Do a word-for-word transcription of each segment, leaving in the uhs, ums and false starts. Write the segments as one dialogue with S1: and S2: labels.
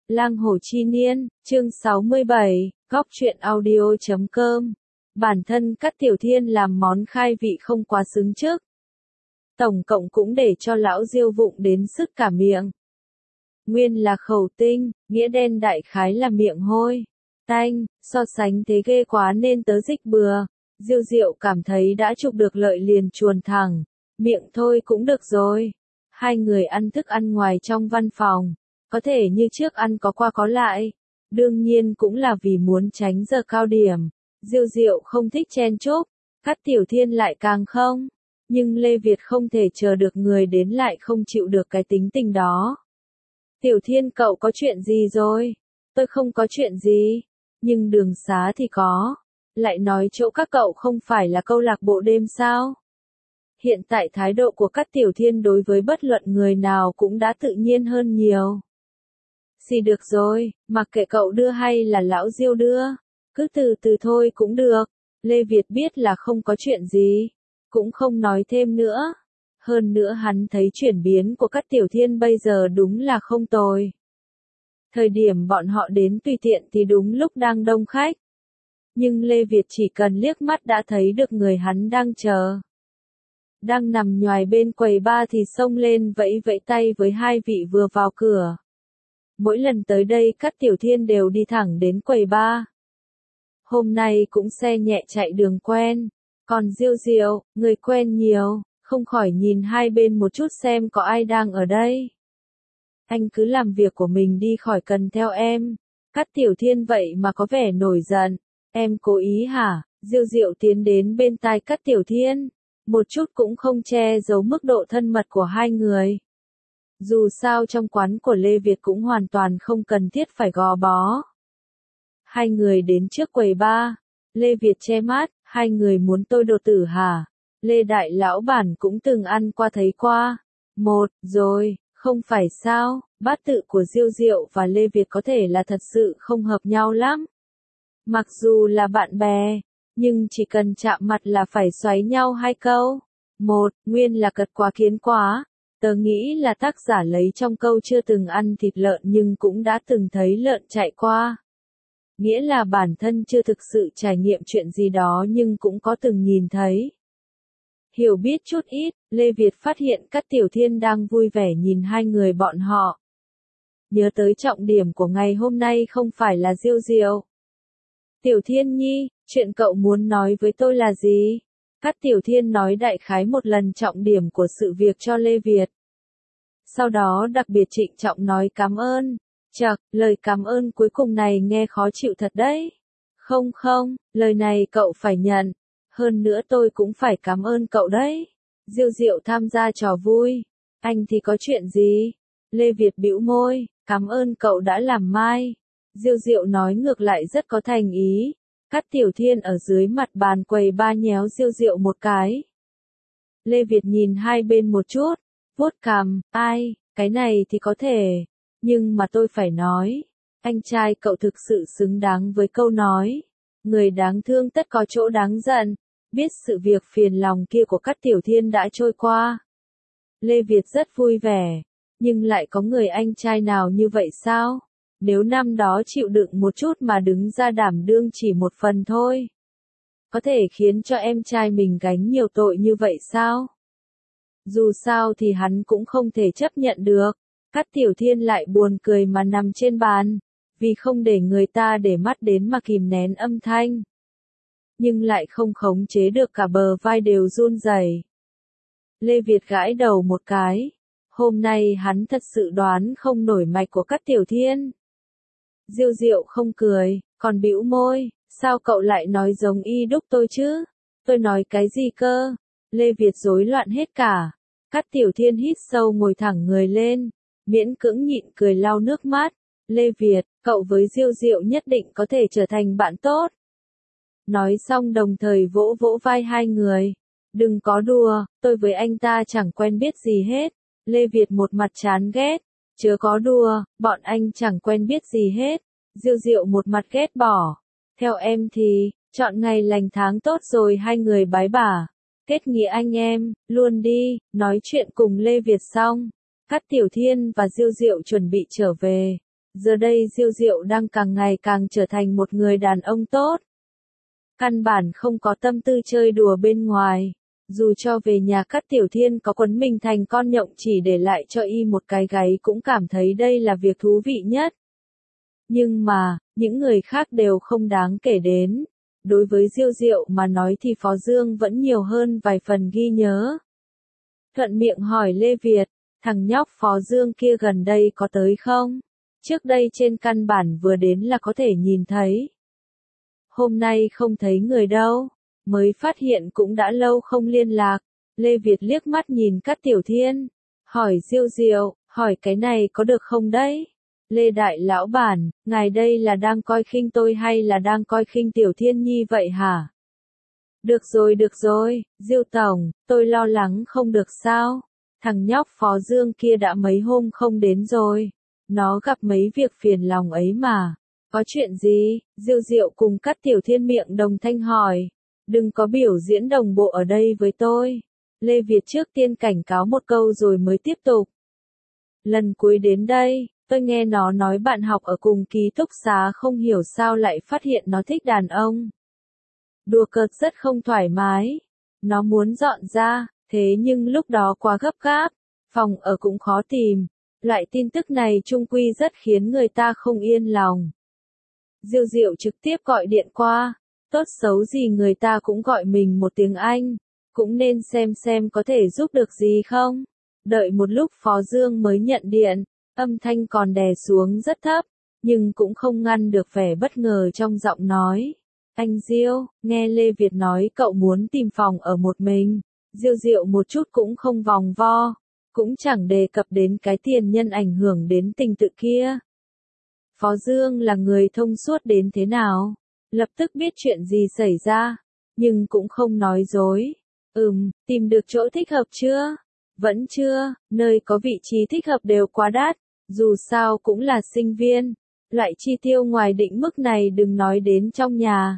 S1: Lang Hồ Chi Niên, chương sáu mươi bảy, góc truyện audio chấm com. Bản thân Cát Tiểu Thiên làm món khai vị không quá xứng trước. Tổng cộng cũng để cho lão Diêu vụng đến sức cả miệng. Nguyên là khẩu tinh, nghĩa đen đại khái là miệng hôi, tanh, so sánh thế ghê quá nên tớ dịch bừa. Diêu Diệu cảm thấy đã chụp được lợi liền chuồn thẳng, miệng thôi cũng được rồi. Hai người ăn thức ăn ngoài trong văn phòng, có thể như trước ăn có qua có lại. Đương nhiên cũng là vì muốn tránh giờ cao điểm. Diêu Diệu không thích chen chúc, Cát Tiểu Thiên lại càng không. Nhưng Lê Việt không thể chờ được người đến lại không chịu được cái tính tình đó. Tiểu Thiên cậu có chuyện gì rồi? Tôi không có chuyện gì, nhưng đường xá thì có. Lại nói chỗ các cậu không phải là câu lạc bộ đêm sao? Hiện tại thái độ của Cát Tiểu Thiên đối với bất luận người nào cũng đã tự nhiên hơn nhiều. Xì được rồi, mặc kệ cậu đưa hay là lão Diêu đưa, cứ từ từ thôi cũng được. Lê Việt biết là không có chuyện gì, cũng không nói thêm nữa. Hơn nữa hắn thấy chuyển biến của Cát Tiểu Thiên bây giờ đúng là không tồi. Thời điểm bọn họ đến tùy tiện thì đúng lúc đang đông khách. Nhưng Lê Việt chỉ cần liếc mắt đã thấy được người hắn đang chờ. Đang nằm nhoài bên quầy bar thì xông lên vẫy vẫy tay với hai vị vừa vào cửa. Mỗi lần tới đây Cát Tiểu Thiên đều đi thẳng đến quầy bar. Hôm nay cũng xe nhẹ chạy đường quen. Còn Diêu Diệu, người quen nhiều, không khỏi nhìn hai bên một chút xem có ai đang ở đây. Anh cứ làm việc của mình đi khỏi cần theo em. Cát Tiểu Thiên vậy mà có vẻ nổi giận. Em cố ý hả? Diêu Diệu tiến đến bên tai Cát Tiểu Thiên. Một chút cũng không che giấu mức độ thân mật của hai người. Dù sao trong quán của Lê Việt cũng hoàn toàn không cần thiết phải gò bó. Hai người đến trước quầy bar. Lê Việt che mắt, hai người muốn tôi đồ tử hả? Lê Đại Lão bản cũng từng ăn qua thấy qua. Một, rồi, không phải sao, bát tự của Diêu Diệu và Lê Việt có thể là thật sự không hợp nhau lắm. Mặc dù là bạn bè, nhưng chỉ cần chạm mặt là phải xoáy nhau hai câu. Một, nguyên là cật quá kiến quá. Tớ nghĩ là tác giả lấy trong câu chưa từng ăn thịt lợn nhưng cũng đã từng thấy lợn chạy qua. Nghĩa là bản thân chưa thực sự trải nghiệm chuyện gì đó nhưng cũng có từng nhìn thấy. Hiểu biết chút ít, Lê Việt phát hiện Cát Tiểu Thiên đang vui vẻ nhìn hai người bọn họ. Nhớ tới trọng điểm của ngày hôm nay không phải là Diêu Diệu. Tiểu Thiên nhi, chuyện cậu muốn nói với tôi là gì? Cát Tiểu Thiên nói đại khái một lần trọng điểm của sự việc cho Lê Việt. Sau đó đặc biệt trịnh trọng nói cảm ơn. Chậc, lời cảm ơn cuối cùng này nghe khó chịu thật đấy. Không không, lời này cậu phải nhận. Hơn nữa tôi cũng phải cảm ơn cậu đấy. Diêu Diệu tham gia trò vui. Anh thì có chuyện gì? Lê Việt bĩu môi, cảm ơn cậu đã làm mai. Diêu Diệu nói ngược lại rất có thành ý. Cát Tiểu Thiên ở dưới mặt bàn quầy ba nhéo Diêu Diệu một cái. Lê Việt nhìn hai bên một chút, vuốt cằm, ai, cái này thì có thể. Nhưng mà tôi phải nói, anh trai cậu thực sự xứng đáng với câu nói. Người đáng thương tất có chỗ đáng giận. Biết sự việc phiền lòng kia của Cát Tiểu Thiên đã trôi qua. Lê Việt rất vui vẻ. Nhưng lại có người anh trai nào như vậy sao? Nếu năm đó chịu đựng một chút mà đứng ra đảm đương chỉ một phần thôi. Có thể khiến cho em trai mình gánh nhiều tội như vậy sao? Dù sao thì hắn cũng không thể chấp nhận được. Cát Tiểu Thiên lại buồn cười mà nằm trên bàn. Vì không để người ta để mắt đến mà kìm nén âm thanh. Nhưng lại không khống chế được cả bờ vai đều run rẩy. Lê Việt gãi đầu một cái. Hôm nay hắn thật sự đoán không nổi mạch của Cát Tiểu Thiên. Diêu Diệu không cười, còn bĩu môi, sao cậu lại nói giống y đúc tôi chứ? Tôi nói cái gì cơ? Lê Việt rối loạn hết cả. Cát Tiểu Thiên hít sâu ngồi thẳng người lên, miễn cưỡng nhịn cười lau nước mắt. Lê Việt, cậu với Diêu Diệu nhất định có thể trở thành bạn tốt. Nói xong đồng thời vỗ vỗ vai hai người. Đừng có đùa, tôi với anh ta chẳng quen biết gì hết. Lê Việt một mặt chán ghét. Chớ có đùa, bọn anh chẳng quen biết gì hết. Diêu Diệu một mặt ghét bỏ. Theo em thì, chọn ngày lành tháng tốt rồi hai người bái bả. Kết nghĩa anh em, luôn đi, nói chuyện cùng Lê Việt xong. Cát Tiểu Thiên và Diêu Diệu chuẩn bị trở về. Giờ đây Diêu Diệu đang càng ngày càng trở thành một người đàn ông tốt. Căn bản không có tâm tư chơi đùa bên ngoài. Dù cho về nhà Cát Tiểu Thiên có quấn mình thành con nhộng chỉ để lại cho y một cái gáy cũng cảm thấy đây là việc thú vị nhất. Nhưng mà, những người khác đều không đáng kể đến. Đối với Diêu Diệu mà nói thì Phó Dương vẫn nhiều hơn vài phần ghi nhớ. Thuận miệng hỏi Lê Việt, thằng nhóc Phó Dương kia gần đây có tới không? Trước đây trên căn bản vừa đến là có thể nhìn thấy. Hôm nay không thấy người đâu, mới phát hiện cũng đã lâu không liên lạc. Lê Việt liếc mắt nhìn Cát Tiểu Thiên, hỏi Diêu Diệu, hỏi cái này có được không đấy? Lê Đại Lão Bản, ngài đây là đang coi khinh tôi hay là đang coi khinh Tiểu Thiên Nhi vậy hả? Được rồi được rồi, Diêu Tổng, tôi lo lắng không được sao? Thằng nhóc Phó Dương kia đã mấy hôm không đến rồi. Nó gặp mấy việc phiền lòng ấy mà. Có chuyện gì? Diêu Diệu cùng Cát Tiểu Thiên miệng đồng thanh hỏi. Đừng có biểu diễn đồng bộ ở đây với tôi. Lê Việt trước tiên cảnh cáo một câu rồi mới tiếp tục. Lần cuối đến đây, tôi nghe nó nói bạn học ở cùng ký túc xá không hiểu sao lại phát hiện nó thích đàn ông. Đùa cợt rất không thoải mái. Nó muốn dọn ra, thế nhưng lúc đó quá gấp gáp, phòng ở cũng khó tìm. Loại tin tức này chung quy rất khiến người ta không yên lòng. Diêu Diệu trực tiếp gọi điện qua, tốt xấu gì người ta cũng gọi mình một tiếng Anh, cũng nên xem xem có thể giúp được gì không. Đợi một lúc Phó Dương mới nhận điện, âm thanh còn đè xuống rất thấp, nhưng cũng không ngăn được vẻ bất ngờ trong giọng nói. Anh Diêu, nghe Lê Việt nói cậu muốn tìm phòng ở một mình. Diêu Diệu một chút cũng không vòng vo, cũng chẳng đề cập đến cái tiền nhân ảnh hưởng đến tình tự kia. Phó Dương là người thông suốt đến thế nào, lập tức biết chuyện gì xảy ra, nhưng cũng không nói dối. Ừm, tìm được chỗ thích hợp chưa? Vẫn chưa, nơi có vị trí thích hợp đều quá đắt, dù sao cũng là sinh viên, loại chi tiêu ngoài định mức này đừng nói đến trong nhà.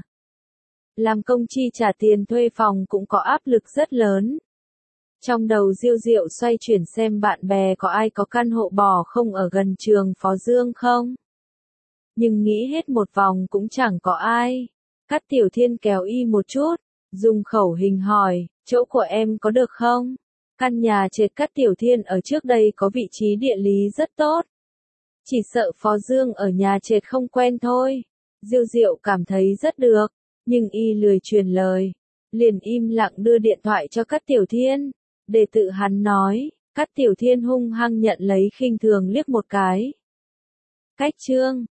S1: Làm công chi trả tiền thuê phòng cũng có áp lực rất lớn. Trong đầu Diêu Diệu xoay chuyển xem bạn bè có ai có căn hộ bỏ không ở gần trường Phó Dương không. Nhưng nghĩ hết một vòng cũng chẳng có ai. Cát Tiểu Thiên kéo y một chút, dùng khẩu hình hỏi, chỗ của em có được không? Căn nhà trệt Cát Tiểu Thiên ở trước đây có vị trí địa lý rất tốt. Chỉ sợ Phó Dương ở nhà trệt không quen thôi. Diêu Diệu cảm thấy rất được, nhưng y lười truyền lời. Liền im lặng đưa điện thoại cho Cát Tiểu Thiên, để tự hắn nói. Cát Tiểu Thiên hung hăng nhận lấy khinh thường liếc một cái. Cách chương